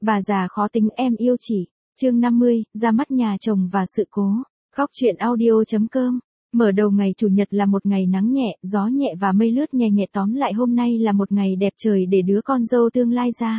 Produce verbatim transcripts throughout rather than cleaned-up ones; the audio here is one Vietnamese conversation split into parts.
Bà già khó tính em yêu chỉ. Chương năm mươi, ra mắt nhà chồng và sự cố. Góc truyện audio.com. Mở đầu ngày Chủ nhật là một ngày nắng nhẹ, gió nhẹ và mây lướt nhẹ nhẹ, tóm lại hôm nay là một ngày đẹp trời để đứa con dâu tương lai ra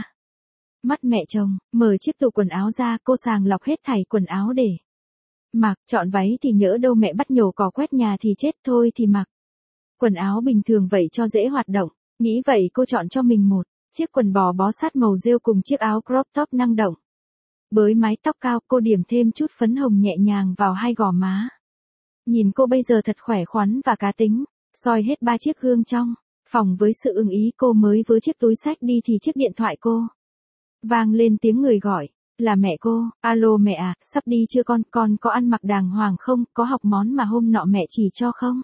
mắt mẹ chồng. Mở chiếc tủ quần áo ra, cô sàng lọc hết thảy quần áo để mặc. Chọn váy thì nhỡ đâu mẹ bắt nhổ cỏ quét nhà thì chết, thôi thì mặc quần áo bình thường vậy cho dễ hoạt động. Nghĩ vậy cô chọn cho mình một chiếc quần bò bó sát màu rêu cùng chiếc áo crop top năng động. Bới mái tóc cao, cô điểm thêm chút phấn hồng nhẹ nhàng vào hai gò má. Nhìn cô bây giờ thật khỏe khoắn và cá tính. Soi hết ba chiếc gương trong phòng với sự ưng ý, cô mới vớ chiếc túi xách đi thì chiếc điện thoại cô vang lên tiếng người gọi. Là mẹ cô. Alo mẹ à, sắp đi chưa con, con có ăn mặc đàng hoàng không, có học món mà hôm nọ mẹ chỉ cho không?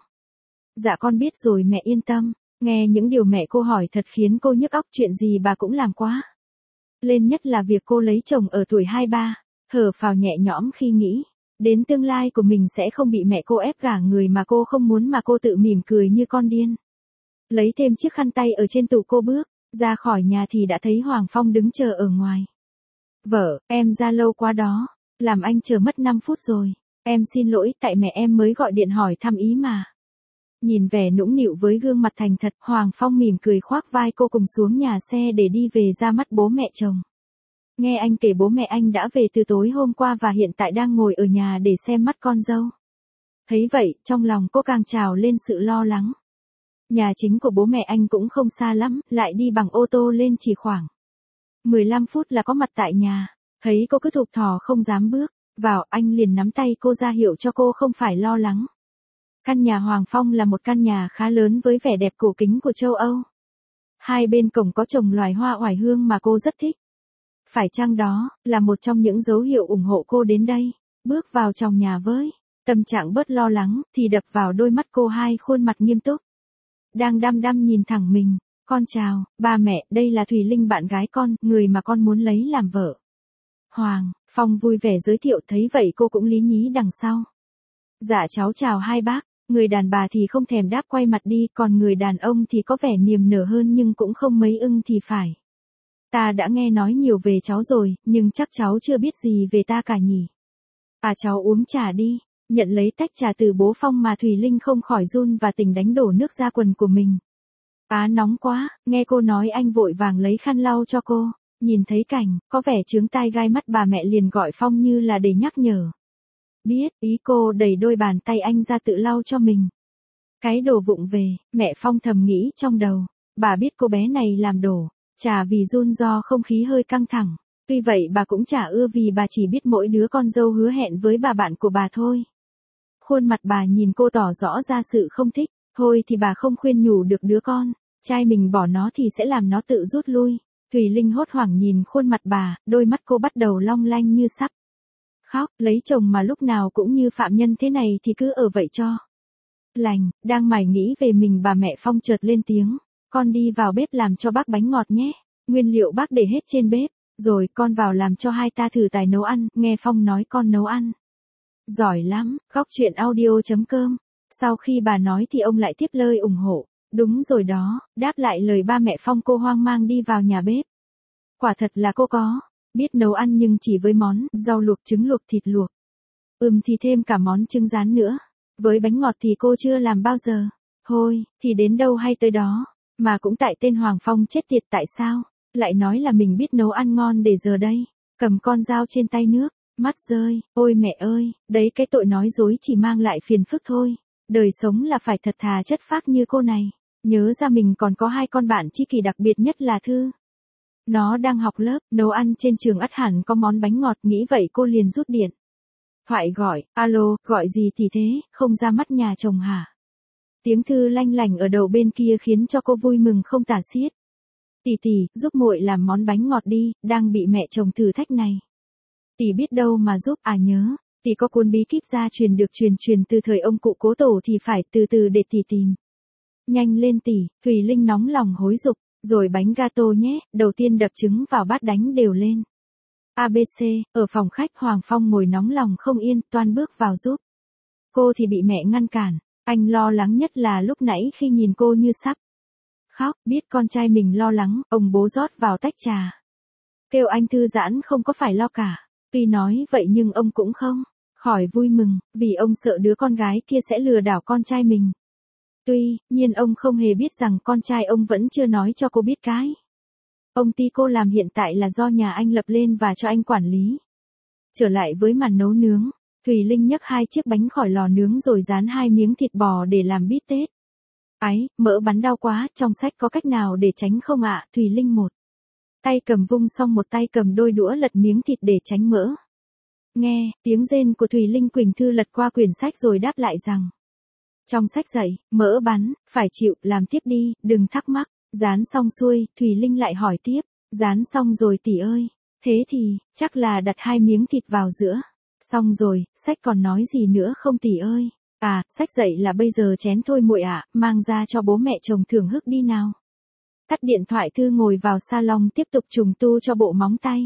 Dạ con biết rồi mẹ yên tâm. Nghe những điều mẹ cô hỏi thật khiến cô nhức óc, chuyện gì bà cũng làm quá lên, nhất là việc cô lấy chồng ở tuổi hai ba. Thở phào nhẹ nhõm khi nghĩ đến tương lai của mình sẽ không bị mẹ cô ép gả người mà cô không muốn, mà cô tự mỉm cười như con điên. Lấy thêm chiếc khăn tay ở trên tủ, cô bước ra khỏi nhà thì đã thấy Hoàng Phong đứng chờ ở ngoài. Vợ, em ra lâu quá đó, làm anh chờ mất năm phút rồi. Em xin lỗi, tại mẹ em mới gọi điện hỏi thăm ý mà. Nhìn vẻ nũng nịu với gương mặt thành thật, Hoàng Phong mỉm cười khoác vai cô cùng xuống nhà xe để đi về ra mắt bố mẹ chồng. Nghe anh kể bố mẹ anh đã về từ tối hôm qua và hiện tại đang ngồi ở nhà để xem mắt con dâu. Thấy vậy, trong lòng cô càng trào lên sự lo lắng. Nhà chính của bố mẹ anh cũng không xa lắm, lại đi bằng ô tô lên chỉ khoảng mười lăm phút là có mặt tại nhà. Thấy cô cứ thục thò không dám bước vào, anh liền nắm tay cô ra hiệu cho cô không phải lo lắng. Căn nhà Hoàng Phong là một căn nhà khá lớn với vẻ đẹp cổ kính của châu Âu. Hai bên cổng có trồng loài hoa oải hương mà cô rất thích. Phải chăng đó là một trong những dấu hiệu ủng hộ cô đến đây? Bước vào trong nhà với tâm trạng bớt lo lắng thì đập vào đôi mắt cô hai khuôn mặt nghiêm túc đang đăm đăm nhìn thẳng mình. Con chào, ba mẹ, đây là Thùy Linh bạn gái con, người mà con muốn lấy làm vợ. Hoàng Phong vui vẻ giới thiệu, thấy vậy cô cũng lý nhí đằng sau. Dạ cháu chào hai bác. Người đàn bà thì không thèm đáp quay mặt đi, còn người đàn ông thì có vẻ niềm nở hơn nhưng cũng không mấy ưng thì phải. Ta đã nghe nói nhiều về cháu rồi, nhưng chắc cháu chưa biết gì về ta cả nhỉ. À cháu uống trà đi. Nhận lấy tách trà từ bố Phong mà Thùy Linh không khỏi run và tỉnh đánh đổ nước ra quần của mình. Á nóng quá, nghe cô nói anh vội vàng lấy khăn lau cho cô. Nhìn thấy cảnh, có vẻ chướng tai gai mắt, bà mẹ liền gọi Phong như là để nhắc nhở. Biết ý cô, đẩy đôi bàn tay anh ra tự lau cho mình. Cái đồ vụng về, mẹ Phong thầm nghĩ trong đầu. Bà biết cô bé này làm đổ trà vì run do không khí hơi căng thẳng. Tuy vậy bà cũng chả ưa vì bà chỉ biết mỗi đứa con dâu hứa hẹn với bà bạn của bà thôi. Khuôn mặt bà nhìn cô tỏ rõ ra sự không thích. Thôi thì bà không khuyên nhủ được đứa con trai mình bỏ nó thì sẽ làm nó tự rút lui. Thùy Linh hốt hoảng nhìn khuôn mặt bà, đôi mắt cô bắt đầu long lanh như sắp khóc. Lấy chồng mà lúc nào cũng như phạm nhân thế này thì cứ ở vậy cho lành. Đang mải nghĩ về mình, bà mẹ Phong chợt lên tiếng. Con đi vào bếp làm cho bác bánh ngọt nhé. Nguyên liệu bác để hết trên bếp rồi, con vào làm cho hai ta thử tài nấu ăn. Nghe Phong nói con nấu ăn giỏi lắm. Góc truyện audio.com. Sau khi bà nói thì ông lại tiếp lời ủng hộ. Đúng rồi đó, đáp lại lời ba mẹ Phong, cô hoang mang đi vào nhà bếp. Quả thật là cô có biết nấu ăn, nhưng chỉ với món rau luộc, trứng luộc, thịt luộc. Ừm thì thêm cả món trứng rán nữa. Với bánh ngọt thì cô chưa làm bao giờ. Thôi, thì đến đâu hay tới đó. Mà cũng tại tên Hoàng Phong chết tiệt, tại sao lại nói là mình biết nấu ăn ngon để giờ đây cầm con dao trên tay nước, mắt rơi. Ôi mẹ ơi, đấy cái tội nói dối chỉ mang lại phiền phức thôi. Đời sống là phải thật thà chất phác như cô này. Nhớ ra mình còn có hai con bạn tri kỷ, đặc biệt nhất là Thư. Nó đang học lớp nấu ăn trên trường, ắt hẳn có món bánh ngọt. Nghĩ vậy cô liền rút điện thoại gọi. Alo, gọi gì thì thế, không ra mắt nhà chồng hả? Tiếng Thư lanh lảnh ở đầu bên kia khiến cho cô vui mừng không tả xiết. Tỷ tỷ, giúp muội làm món bánh ngọt đi, đang bị mẹ chồng thử thách này. Tỷ biết đâu mà giúp. À nhớ, tỷ có cuốn bí kíp gia truyền được truyền truyền từ thời ông cụ cố tổ thì phải, từ từ để tỷ tìm. Nhanh lên tỷ. Thùy Linh nóng lòng hối giục. Rồi bánh gato nhé, đầu tiên đập trứng vào bát đánh đều lên. a bê xê, ở phòng khách Hoàng Phong ngồi nóng lòng không yên, toan bước vào giúp. Cô thì bị mẹ ngăn cản. Anh lo lắng nhất là lúc nãy khi nhìn cô như sắp khóc. Biết con trai mình lo lắng, ông bố rót vào tách trà Kêu anh thư giãn không có phải lo cả. Tuy nói vậy nhưng ông cũng không khỏi vui mừng, vì ông sợ đứa con gái kia sẽ lừa đảo con trai mình. Tuy nhiên ông không hề biết rằng con trai ông vẫn chưa nói cho cô biết cái ông ty cô làm hiện tại là do nhà anh lập lên và cho anh quản lý. Trở lại với màn nấu nướng, Thùy Linh nhấc hai chiếc bánh khỏi lò nướng rồi rán hai miếng thịt bò để làm bít tết. Ái, mỡ bắn đau quá, trong sách có cách nào để tránh không ạ? Thùy Linh một tay cầm vung xong một tay cầm đôi đũa lật miếng thịt để tránh mỡ. Nghe tiếng rên của Thùy Linh, Quỳnh Thư lật qua quyển sách rồi đáp lại rằng trong sách dạy, mỡ bắn, phải chịu, làm tiếp đi, đừng thắc mắc. Rán xong xuôi, Thùy Linh lại hỏi tiếp, rán xong rồi tỷ ơi, thế thì, chắc là đặt hai miếng thịt vào giữa. Xong rồi, sách còn nói gì nữa không tỷ ơi? À, sách dạy là bây giờ chén thôi muội ạ, mang ra cho bố mẹ chồng thưởng thức đi nào. Tắt điện thoại, Thư ngồi vào salon tiếp tục trùng tu cho bộ móng tay.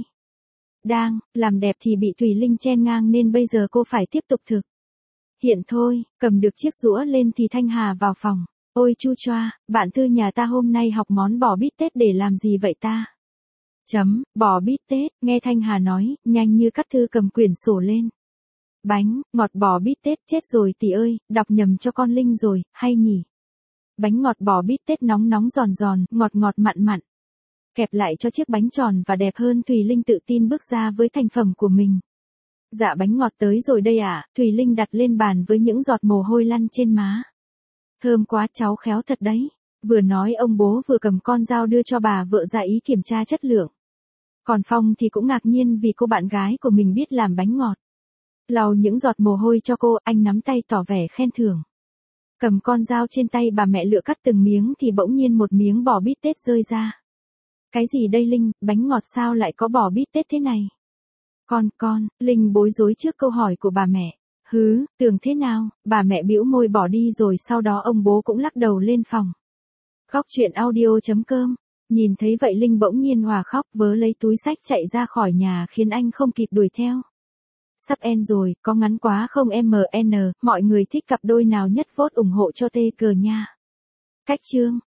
Đang làm đẹp thì bị Thùy Linh chen ngang nên bây giờ cô phải tiếp tục thực hiện thôi. Cầm được chiếc rũa lên thì Thanh Hà vào phòng. Ôi chu choa, bạn Thư nhà ta hôm nay học món bò bít tết để làm gì vậy ta? Chấm, bò bít tết, nghe Thanh Hà nói, nhanh như cắt, Thư cầm quyển sổ lên. Bánh ngọt bò bít tết, chết rồi tỷ ơi, đọc nhầm cho con Linh rồi, hay nhỉ? Bánh ngọt bò bít tết nóng nóng giòn giòn, ngọt ngọt mặn mặn. Kẹp lại cho chiếc bánh tròn và đẹp hơn, Thùy Linh tự tin bước ra với thành phẩm của mình. Dạ bánh ngọt tới rồi đây ạ, à, Thùy Linh đặt lên bàn với những giọt mồ hôi lăn trên má. Thơm quá, cháu khéo thật đấy. Vừa nói ông bố vừa cầm con dao đưa cho bà vợ ra ý kiểm tra chất lượng. Còn Phong thì cũng ngạc nhiên vì cô bạn gái của mình biết làm bánh ngọt. Lau những giọt mồ hôi cho cô, anh nắm tay tỏ vẻ khen thưởng. Cầm con dao trên tay bà mẹ lựa cắt từng miếng thì bỗng nhiên một miếng bò bít tết rơi ra. Cái gì đây Linh, bánh ngọt sao lại có bò bít tết thế này? Con, con, Linh bối rối trước câu hỏi của bà mẹ. Hứ, tưởng thế nào, bà mẹ bĩu môi bỏ đi rồi sau đó ông bố cũng lắc đầu lên phòng. Khóc chuyện audio chấm com. Nhìn thấy vậy Linh bỗng nhiên hòa khóc, vớ lấy túi xách chạy ra khỏi nhà khiến anh không kịp đuổi theo. Sắp end rồi, có ngắn quá không em en, mọi người thích cặp đôi nào nhất vote ủng hộ cho tê cờ nha. Cách chương